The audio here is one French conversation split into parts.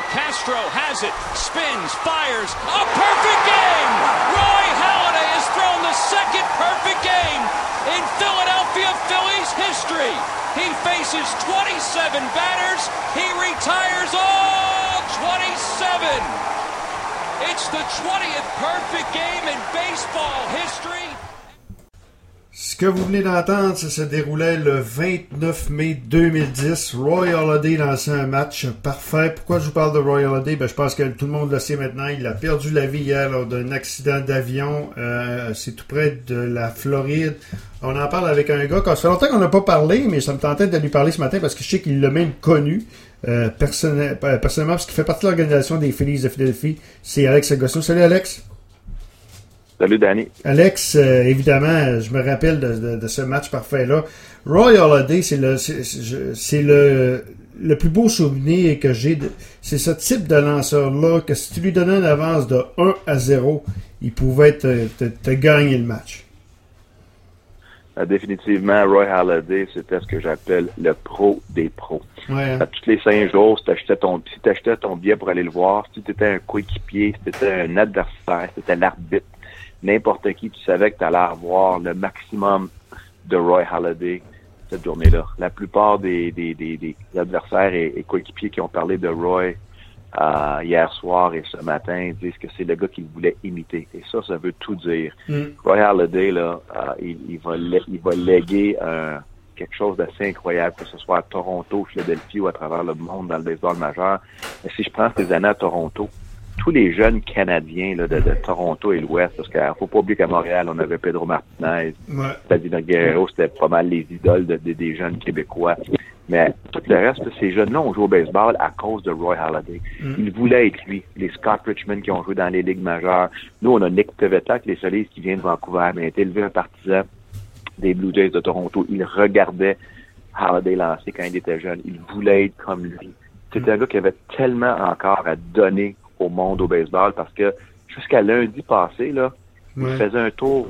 Castro has it, spins, fires, a perfect game! Roy Halladay has thrown the second perfect game in Philadelphia Phillies history. He faces 27 batters. He retires all 27. It's the 20th perfect game in baseball history. Ce que vous venez d'entendre, ça se déroulait le 29 mai 2010. Roy Halladay lançait un match parfait. Pourquoi je vous parle de Roy Halladay? Je pense que tout le monde le sait maintenant. Il a perdu la vie hier lors d'un accident d'avion. C'est tout près de la Floride. On en parle avec un gars. Ça fait longtemps qu'on n'a pas parlé, mais ça me tentait de lui parler ce matin parce que je sais qu'il l'a même connu personnellement parce qu'il fait partie de l'organisation des Phillies de Philadelphie. C'est Alex Agostino. Salut Alex. Salut, Danny. Alex, évidemment, je me rappelle de ce match parfait-là. Roy Halladay, c'est le plus beau souvenir que j'ai. C'est ce type de lanceur-là que si tu lui donnais une avance de 1-0, il pouvait te gagner le match. Définitivement, Roy Halladay, c'était ce que j'appelle le pro des pros. Ouais. Tous les 5 jours, si tu achetais ton billet pour aller le voir, si tu étais un coéquipier, si tu étais un adversaire, si tu étais l'arbitre, n'importe qui, tu savais que tu allais avoir le maximum de Roy Halladay cette journée-là. La plupart des adversaires et coéquipiers qui ont parlé de Roy hier soir et ce matin disent que c'est le gars qu'ils voulaient imiter. Et ça veut tout dire. Roy Halladay, là, il va léguer quelque chose d'assez incroyable, que ce soit à Toronto, Philadelphie ou à travers le monde dans le baseball majeur. Mais si je prends ces années à Toronto, tous les jeunes Canadiens là, de Toronto et l'Ouest, parce qu'il faut pas oublier qu'à Montréal, on avait Pedro Martinez, Vladimir Guerrero, c'était pas mal les idoles des jeunes Québécois. Mais tout le reste de ces jeunes-là ont joué au baseball à cause de Roy Halladay. Ils voulaient être lui. Les Scott Richmond qui ont joué dans les ligues majeures. Nous, on a Nick Pivetta, les Solis qui vient de Vancouver, mais il a été élevé un partisan des Blue Jays de Toronto. Il regardait Halladay lancer quand il était jeune. Il voulait être comme lui. C'était un gars qui avait tellement encore à donner au monde au baseball parce que jusqu'à lundi passé, là, il faisait un tour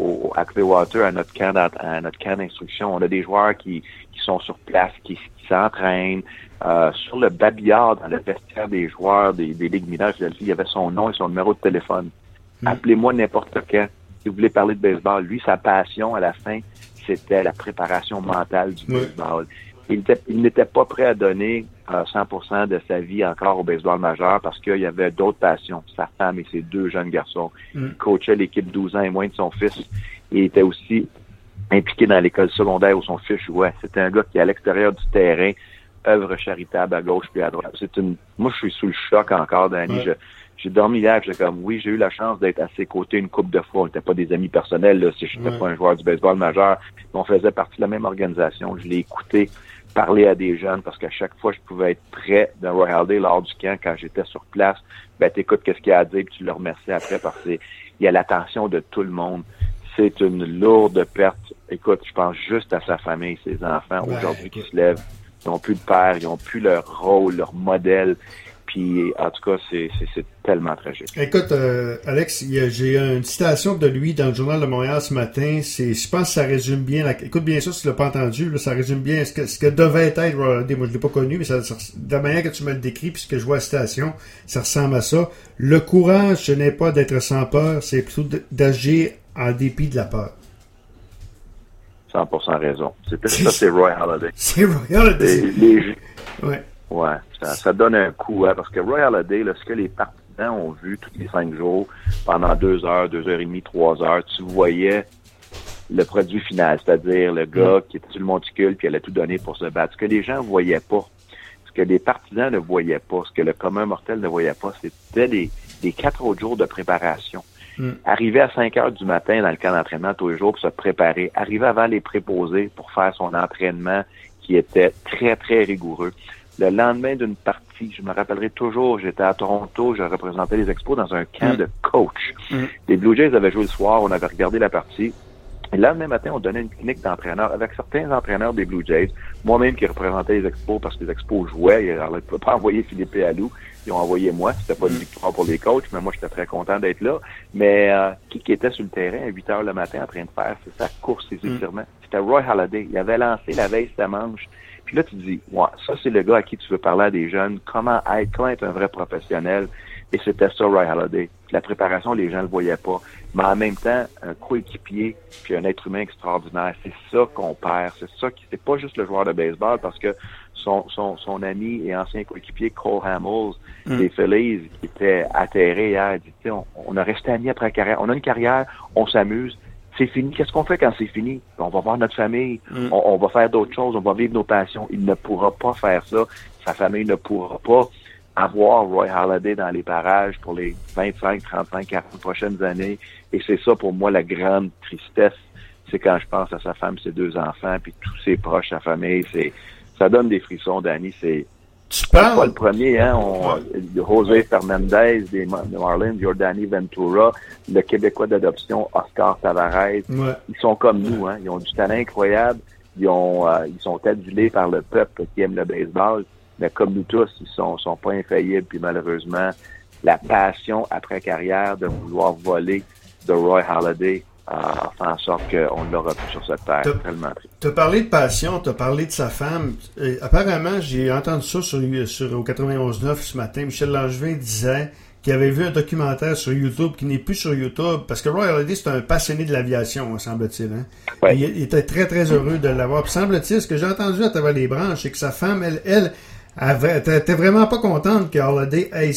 à Clearwater à notre camp d'instruction. On a des joueurs qui sont sur place, qui s'entraînent. Sur le babillard dans le vestiaire des joueurs des ligues mineures, il y avait son nom et son numéro de téléphone. Appelez-moi n'importe quand. Si vous voulez parler de baseball, lui, sa passion à la fin, c'était la préparation mentale du baseball. Il n'était pas prêt à donner 100% de sa vie encore au baseball majeur parce qu'il y avait d'autres passions. Sa femme et ses 2 jeunes garçons. Il coachait l'équipe 12 ans et moins de son fils. Il était aussi impliqué dans l'école secondaire où son fils jouait. C'était un gars qui, à l'extérieur du terrain, œuvre charitable à gauche puis à droite. Moi, je suis sous le choc encore, Danny. J'ai dormi hier, j'étais comme, oui, j'ai eu la chance d'être à ses côtés une couple de fois. On n'était pas des amis personnels, là, si je n'étais pas un joueur du baseball majeur. On faisait partie de la même organisation. Je l'ai écouté parler à des jeunes parce qu'à chaque fois, je pouvais être près de Roy Halladay lors du camp quand j'étais sur place. T'écoutes qu'est-ce qu'il a à dire puis tu le remercies après parce qu'il y a l'attention de tout le monde. C'est une lourde perte. Écoute, je pense juste à sa famille, ses enfants aujourd'hui qui se lèvent. Ils n'ont plus de père, ils n'ont plus leur rôle, leur modèle. Puis, en tout cas, c'est tellement tragique. Écoute, Alex, j'ai une citation de lui dans le Journal de Montréal ce matin. Je pense que ça résume bien. Écoute bien ça, si tu l'as pas entendu, là, ça résume bien ce que devait être Roy Halladay. Moi, je l'ai pas connu, mais de la manière que tu me le décris, puis ce que je vois à la citation, ça ressemble à ça. Le courage, ce n'est pas d'être sans peur, c'est plutôt d'agir en dépit de la peur. 100% raison. C'est Roy Halladay. C'est Roy Halladay. Ouais, ça donne un coup, hein, parce que Roy Halladay, là, ce que les partisans ont vu tous les 5 jours, pendant 2 heures, 2 heures et demie, 3 heures, tu voyais le produit final, c'est-à-dire le gars qui était sur le monticule puis il allait tout donner pour se battre. Ce que les gens voyaient pas, ce que les partisans ne voyaient pas, ce que le commun mortel ne voyait pas, c'était des 4 autres jours de préparation. Arriver à 5 heures du matin dans le camp d'entraînement tous les jours pour se préparer, arriver avant les préposés pour faire son entraînement qui était très, très rigoureux. Le lendemain d'une partie, je me rappellerai toujours, j'étais à Toronto, je représentais les Expos dans un camp de coach. Les Blue Jays avaient joué le soir, on avait regardé la partie. Et le lendemain matin, on donnait une clinique d'entraîneurs avec certains entraîneurs des Blue Jays, moi-même qui représentais les Expos parce que les Expos jouaient. Alors, ils ne pouvaient pas envoyer Philippe Alou, ils ont envoyé moi. C'était pas une victoire pour les coachs, mais moi, j'étais très content d'être là. Mais qui était sur le terrain à 8 heures le matin en train de faire sa course, ses étirements? C'était Roy Halladay. Il avait lancé la veille sa manche. Puis là, tu te dis, ouais, ça, c'est le gars à qui tu veux parler à des jeunes, comment être un vrai professionnel. Et c'était ça, Roy Halladay. Puis la préparation, les gens le voyaient pas. Mais en même temps, un coéquipier puis un être humain extraordinaire, c'est ça qu'on perd. C'est pas juste le joueur de baseball, parce que son ami et ancien coéquipier Cole Hamels des Phillies, qui était atterré hier, il dit, on a resté amis après la carrière. On a une carrière, on s'amuse. C'est fini. Qu'est-ce qu'on fait quand c'est fini? On va voir notre famille. On va faire d'autres choses. On va vivre nos passions. Il ne pourra pas faire ça. Sa famille ne pourra pas avoir Roy Halladay dans les parages pour les 25, 35, 40 prochaines années. Et c'est ça, pour moi, la grande tristesse. C'est quand je pense à sa femme, ses 2 enfants, puis tous ses proches, sa famille. Ça donne des frissons, Danny. C'est pas le premier, hein. José Fernandez des Marlins, Yordany Ventura, le Québécois d'adoption Oscar Tavarez. Ouais. Ils sont comme nous, hein. Ils ont du talent incroyable. Ils sont adulés par le peuple qui aime le baseball. Mais comme nous tous, ils sont pas infaillibles. Puis malheureusement, la passion après carrière de vouloir voler de Roy Halladay a fait en sorte qu'on ne l'aura plus sur cette terre. Tellement triste. Tu as parlé de passion, tu as parlé de sa femme. Et apparemment, j'ai entendu ça au 91.9 ce matin. Michel Langevin disait qu'il avait vu un documentaire sur YouTube qui n'est plus sur YouTube, parce que Roy Halladay, c'est un passionné de l'aviation, semble-t-il. Hein? Ouais. Il était très, très heureux de l'avoir. Puis semble-t-il, ce que j'ai entendu à travers les branches, c'est que sa femme, elle t'es vraiment pas contente que Halladay ait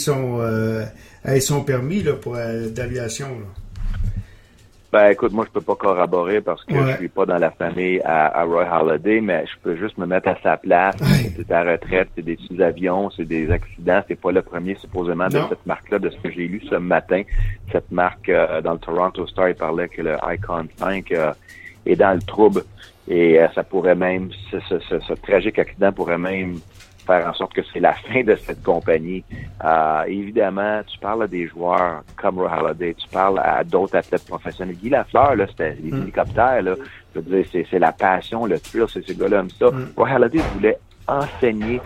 son permis là, pour d'aviation. Là. Ben, écoute, moi, je peux pas corroborer parce que je suis pas dans la famille à Roy Halladay, mais je peux juste me mettre à sa place. C'est à retraite, c'est des sous-avions, c'est des accidents. C'est pas le premier, supposément, de cette marque-là, de ce que j'ai lu ce matin. Cette marque, dans le Toronto Star, il parlait que le Icon 5 est dans le trouble. Et ça pourrait même, ce tragique accident pourrait même faire en sorte que c'est la fin de cette compagnie. Évidemment, tu parles à des joueurs comme Roy Halladay, tu parles à d'autres athlètes professionnels. Guy Lafleur, là, c'était les hélicoptères, là. Je veux dire, c'est la passion, le thrill, c'est ces gars-là aiment ça. Roy Halladay voulait enseigner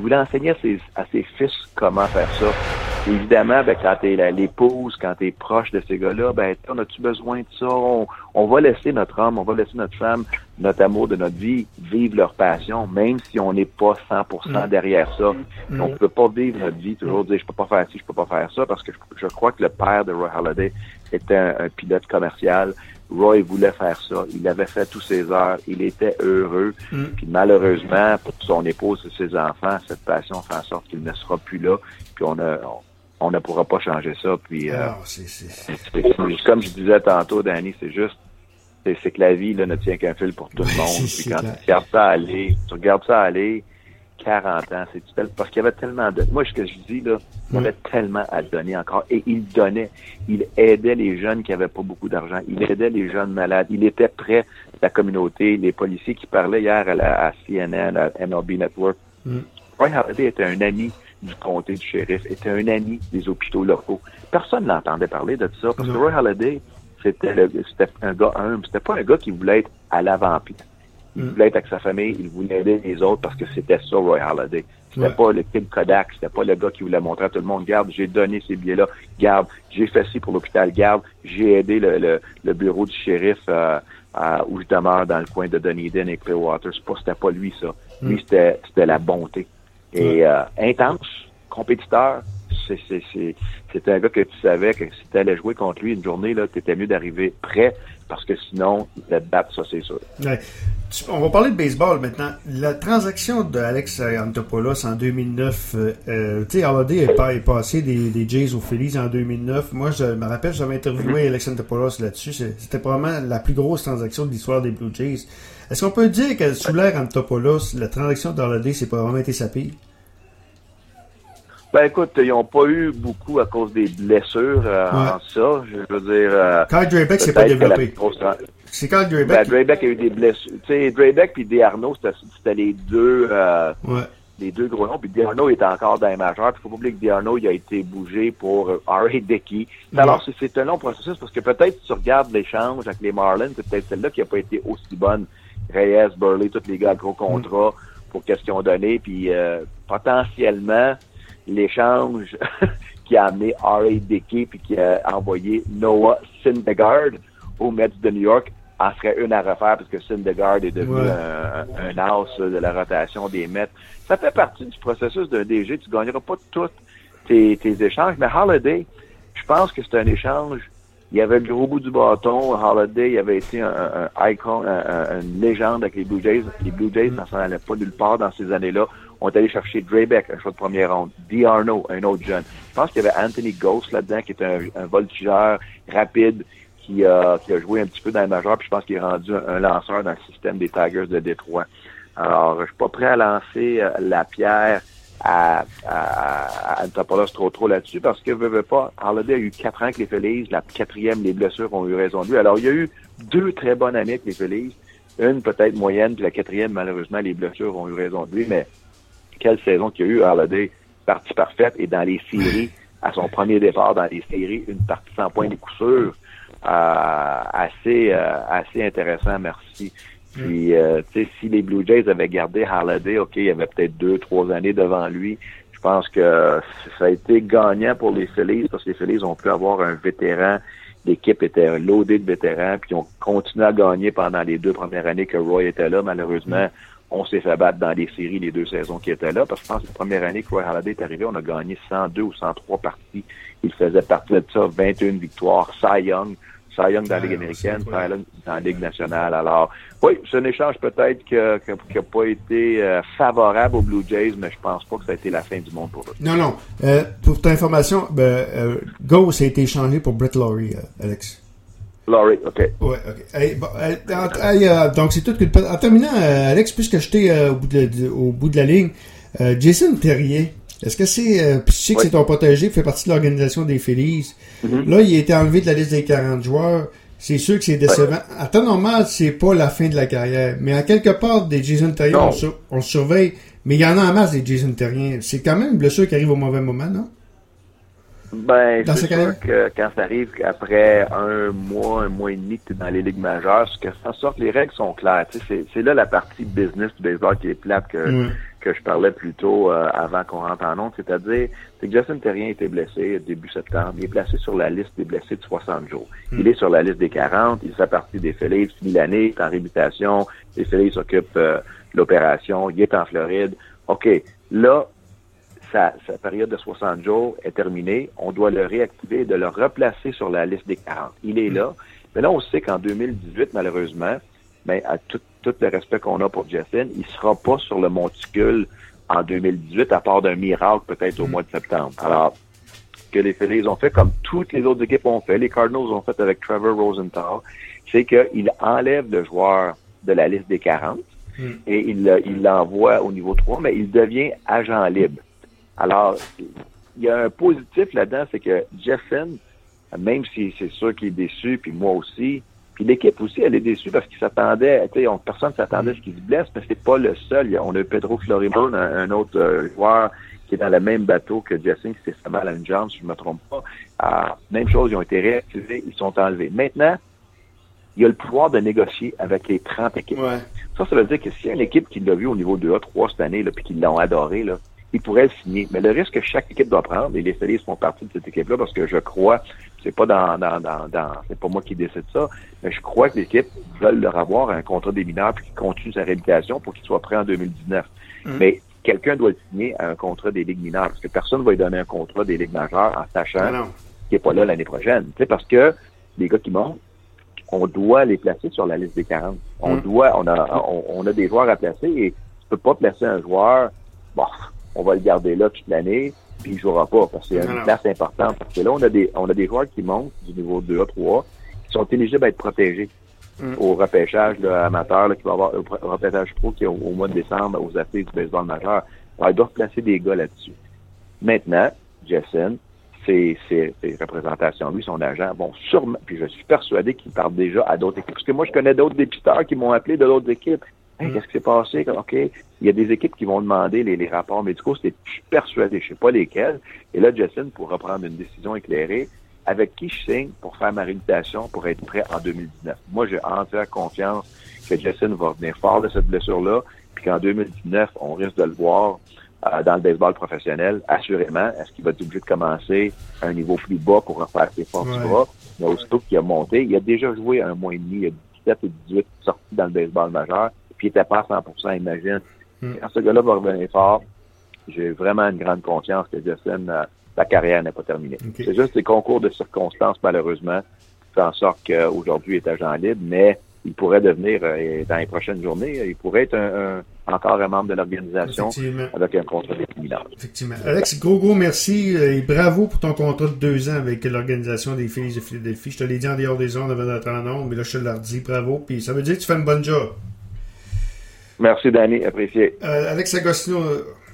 à ses fils comment faire ça. Et évidemment, ben, quand t'es l'épouse, quand t'es proche de ces gars-là, ben, on a-tu besoin de ça? On va laisser notre homme, on va laisser notre femme, notre amour de notre vie, vivre leur passion, même si on n'est pas 100% derrière ça. On peut pas vivre notre vie, toujours dire, je peux pas faire ci, je peux pas faire ça, parce que je crois que le père de Roy Halladay était un pilote commercial. Roy voulait faire ça. Il avait fait tous ses heures. Il était heureux. Puis malheureusement, pour son épouse et ses enfants, cette passion fait en sorte qu'il ne sera plus là. Puis on ne pourra pas changer ça. Puis comme je disais tantôt, Danny, c'est que la vie là ne tient qu'un fil pour tout le monde. Puis quand tu regardes ça aller, 40 ans, parce qu'il y avait tellement de... Moi, ce que je dis, là, il y avait tellement à donner encore. Et il donnait. Il aidait les jeunes qui avaient pas beaucoup d'argent. Il aidait les jeunes malades. Il était près de la communauté. Les policiers qui parlaient hier à CNN, à MLB Network. Roy Halladay était un ami du comté du shérif, était un ami des hôpitaux locaux. Personne n'entendait parler de ça, parce que Roy Halladay, c'était un gars humble. C'était pas un gars qui voulait être à l'avant-plan. Il voulait être avec sa famille, il voulait aider les autres parce que c'était ça, Roy Halladay. C'était pas le kid Kodak, c'était pas le gars qui voulait montrer à tout le monde, regarde, j'ai donné ces billets-là, regarde, j'ai fait ci pour l'hôpital, regarde, j'ai aidé le bureau du shérif où je demeure dans le coin de Dunedin et Clearwater. C'était pas lui, ça. Lui, c'était la bonté. Et intense, compétiteur, c'était un gars que tu savais que si tu allais jouer contre lui une journée, là, t'étais mieux d'arriver prêt, parce que sinon, il allait te battre, ça, c'est sûr. Ouais. On va parler de baseball maintenant. La transaction d'Alex Anthopoulos en 2009, tu sais, Halladay est passé des Jays aux Phillies en 2009. Moi, je me rappelle, j'avais interviewé Alex Anthopoulos là-dessus. C'était probablement la plus grosse transaction de l'histoire des Blue Jays. Est-ce qu'on peut dire que sous l'ère Anthopoulos, la transaction d'Halladay, c'est pas vraiment été sa pire? Ben écoute, ils n'ont pas eu beaucoup à cause des blessures en ça. Je veux dire... Kyle Drabek s'est pas développé. C'est Kyle Drabek. Ben, Drabek a eu des blessures. Tu sais, Drabek puis DeArnaud, c'était les deux gros noms. Puis DeArnaud est encore dans les majeurs. Il faut pas oublier que DeArnaud, il a été bougé pour R.A. Dickey. Alors, c'est un long processus parce que peut-être tu regardes l'échange avec les Marlins, c'est peut-être celle-là qui a pas été aussi bonne. Reyes, Burley, tous les gars à gros contrats pour qu'est-ce qu'ils ont donné. Puis potentiellement... l'échange qui a amené R.A. Dickey puis qui a envoyé Noah Syndergaard aux Mets de New York en serait une à refaire parce que Syndergaard est devenu un as de la rotation des Mets. Ça fait partie du processus d'un DG. Tu gagneras pas tous tes échanges, mais Holiday, je pense que c'est un échange. Il y avait le gros bout du bâton. Holiday, il avait été un icon, une légende avec les Blue Jays. Les Blue Jays, ça s'en allait pas nulle part dans ces années-là. On est allé chercher Draybeck, un choix de première ronde. D'Arnaud, un autre jeune. Je pense qu'il y avait Anthony Ghost là-dedans, qui était un voltigeur rapide, qui a joué un petit peu dans les majeurs, puis je pense qu'il est rendu un lanceur dans le système des Tigers de Détroit. Alors, je suis pas prêt à lancer la pierre à Anthopoulos trop là-dessus, parce que veut pas, Holiday a eu 4 ans avec les Phillies, la 4e, les blessures ont eu raison de lui. Alors, il y a eu 2 très bonnes années avec les Phillies, une peut-être moyenne, puis la 4e, malheureusement, les blessures ont eu raison de lui, mais quelle saison qu'il y a eu, Holiday, partie parfaite, et dans les séries, à son premier départ dans les séries, une partie sans point de coup sûr, assez intéressant, merci. Puis, tu sais, si les Blue Jays avaient gardé Holiday, OK, il y avait peut-être 2-3 années devant lui. Je pense que ça a été gagnant pour les Phillies, parce que les Phillies ont pu avoir un vétéran. L'équipe était loadée de vétérans, puis ils ont continué à gagner pendant les 2 premières années que Roy était là. Malheureusement, on s'est fait battre dans les séries les 2 saisons qui étaient là, parce que je pense que la première année que Roy Halladay est arrivé, on a gagné 102 ou 103 parties. Il faisait partie de ça, 21 victoires, Cy Young dans la Ligue américaine, Cy Young dans la Ligue nationale. Alors, oui, c'est un échange peut-être qui n'a pas été favorable aux Blue Jays, mais je pense pas que ça a été la fin du monde pour eux. Non. Pour ta information, Ghost a été échangé pour Brett Lawrie, Alex. Laurie, OK. Ouais, OK. Donc, c'est tout. En terminant, Alex, puisque j'étais au bout de la ligne, Jason Terrier, est-ce que c'est... puis je sais que c'est ton protégé, qui fait partie de l'organisation des Phillies. Mm-hmm. Là, il a été enlevé de la liste des 40 joueurs. C'est sûr que c'est décevant. Ouais. À temps normal, c'est pas la fin de la carrière. Mais à quelque part, des Jason Terrier, on le surveille. Mais il y en a en masse, des Jason Terrier. C'est quand même une blessure qui arrive au mauvais moment, non? Ben, c'est sûr que quand ça arrive après un mois et demi que tu es dans les ligues majeures, ce que en sorte, les règles sont claires. Tu sais, c'est là la partie business du baseball qui est plate que je parlais plus tôt avant qu'on rentre en ondes. C'est-à-dire, c'est que Jason Terrien a été blessé début septembre. Il est placé sur la liste des blessés de 60 jours. Il est sur la liste des 40. Il fait partie des Phillies. Finit l'année, il est en réhabilitation. Les Phillies s'occupent de l'opération. Il est en Floride. OK. Là, sa période de 60 jours est terminée. On doit le réactiver et de le replacer sur la liste des 40. Il est là. Mais là, on sait qu'en 2018, malheureusement, ben, à tout le respect qu'on a pour Jason, il sera pas sur le monticule en 2018, à part d'un miracle peut-être au mois de septembre. Alors, ce que les Phillies ont fait, comme toutes les autres équipes ont fait, les Cardinals ont fait avec Trevor Rosenthal, c'est qu'il enlève le joueur de la liste des 40 et il l'envoie au niveau 3, mais il devient agent libre. Alors, il y a un positif là-dedans, c'est que Jessen, même si c'est sûr qu'il est déçu, puis moi aussi, puis l'équipe aussi, elle est déçue parce qu'il s'attendait, tu sais, personne ne s'attendait à ce qu'il se blesse, mais c'est pas le seul. On a eu Pedro Floribón, un autre joueur qui est dans le même bateau que Jessen, qui s'est fait mal à une jambe, si je ne me trompe pas. Même chose, ils ont été réactivés, ils sont enlevés. Maintenant, il y a le pouvoir de négocier avec les 30 équipes. Ouais. Ça veut dire que s'il y a une équipe qui l'a vu au niveau 2A, 3 cette année, là, puis qui l'ont adoré, là, ils pourraient le signer. Mais le risque que chaque équipe doit prendre, et les Phillies font partie de cette équipe-là, parce que je crois, c'est pas c'est pas moi qui décide ça, mais je crois que l'équipe veulent leur avoir un contrat des mineurs puis qu'il continue sa réhabilitation pour qu'il soit prêt en 2019. Mais quelqu'un doit le signer à un contrat des ligues mineures, parce que personne ne va lui donner un contrat des ligues majeures en sachant qu'il n'est pas là l'année prochaine. Tu sais, parce que les gars qui montent, on doit les placer sur la liste des 40. On a des joueurs à placer et tu peux pas placer un joueur, on va le garder là toute l'année, puis il jouera pas, parce qu'il y a une place importante. Parce que là, on a des joueurs qui montent du niveau 2A, 3, qui sont éligibles à être protégés au repêchage là, amateur, là, qui va avoir au repêchage pro qui est au mois de décembre aux assises du baseball majeur. Alors, ils doivent placer des gars là-dessus. Maintenant, Jessen, ses représentations, lui, son agent, bon, sûrement, puis je suis persuadé qu'il parle déjà à d'autres équipes. Parce que moi, je connais d'autres dépisteurs qui m'ont appelé de d'autres équipes. Hey, qu'est-ce qui s'est passé? OK. Il y a des équipes qui vont demander les rapports médicaux. Je suis persuadé, je sais pas lesquels. Et là, Jessen pourra prendre une décision éclairée. Avec qui je signe pour faire ma réhabilitation pour être prêt en 2019. Moi, j'ai entière confiance que Jessen va revenir fort de cette blessure-là, puis qu'en 2019, on risque de le voir dans le baseball professionnel, assurément. Est-ce qu'il va être obligé de commencer à un niveau plus bas pour refaire ses forces du bras? Mais aussitôt qu'il a monté, il a déjà joué 1 mois et demi, il 17 et 18 sorties dans le baseball majeur, puis il était pas à 100%, imagine. Quand ce gars-là va revenir fort, j'ai vraiment une grande confiance que Justin, la carrière n'est pas terminée. Okay. C'est juste des concours de circonstances, malheureusement, qui font en sorte qu'aujourd'hui, il est agent libre, mais il pourrait devenir, dans les prochaines journées, il pourrait être encore un membre de l'organisation avec un contrat déterminant. Effectivement. Alex, gros merci et bravo pour ton contrat de 2 ans avec l'organisation des Phillies de Philadelphie. Je te l'ai dit en dehors des ondes avant d'être en ondes, mais là, je te le redis. Bravo. Puis ça veut dire que tu fais une bonne job. Merci, Danny. Apprécié. Alex Agostino,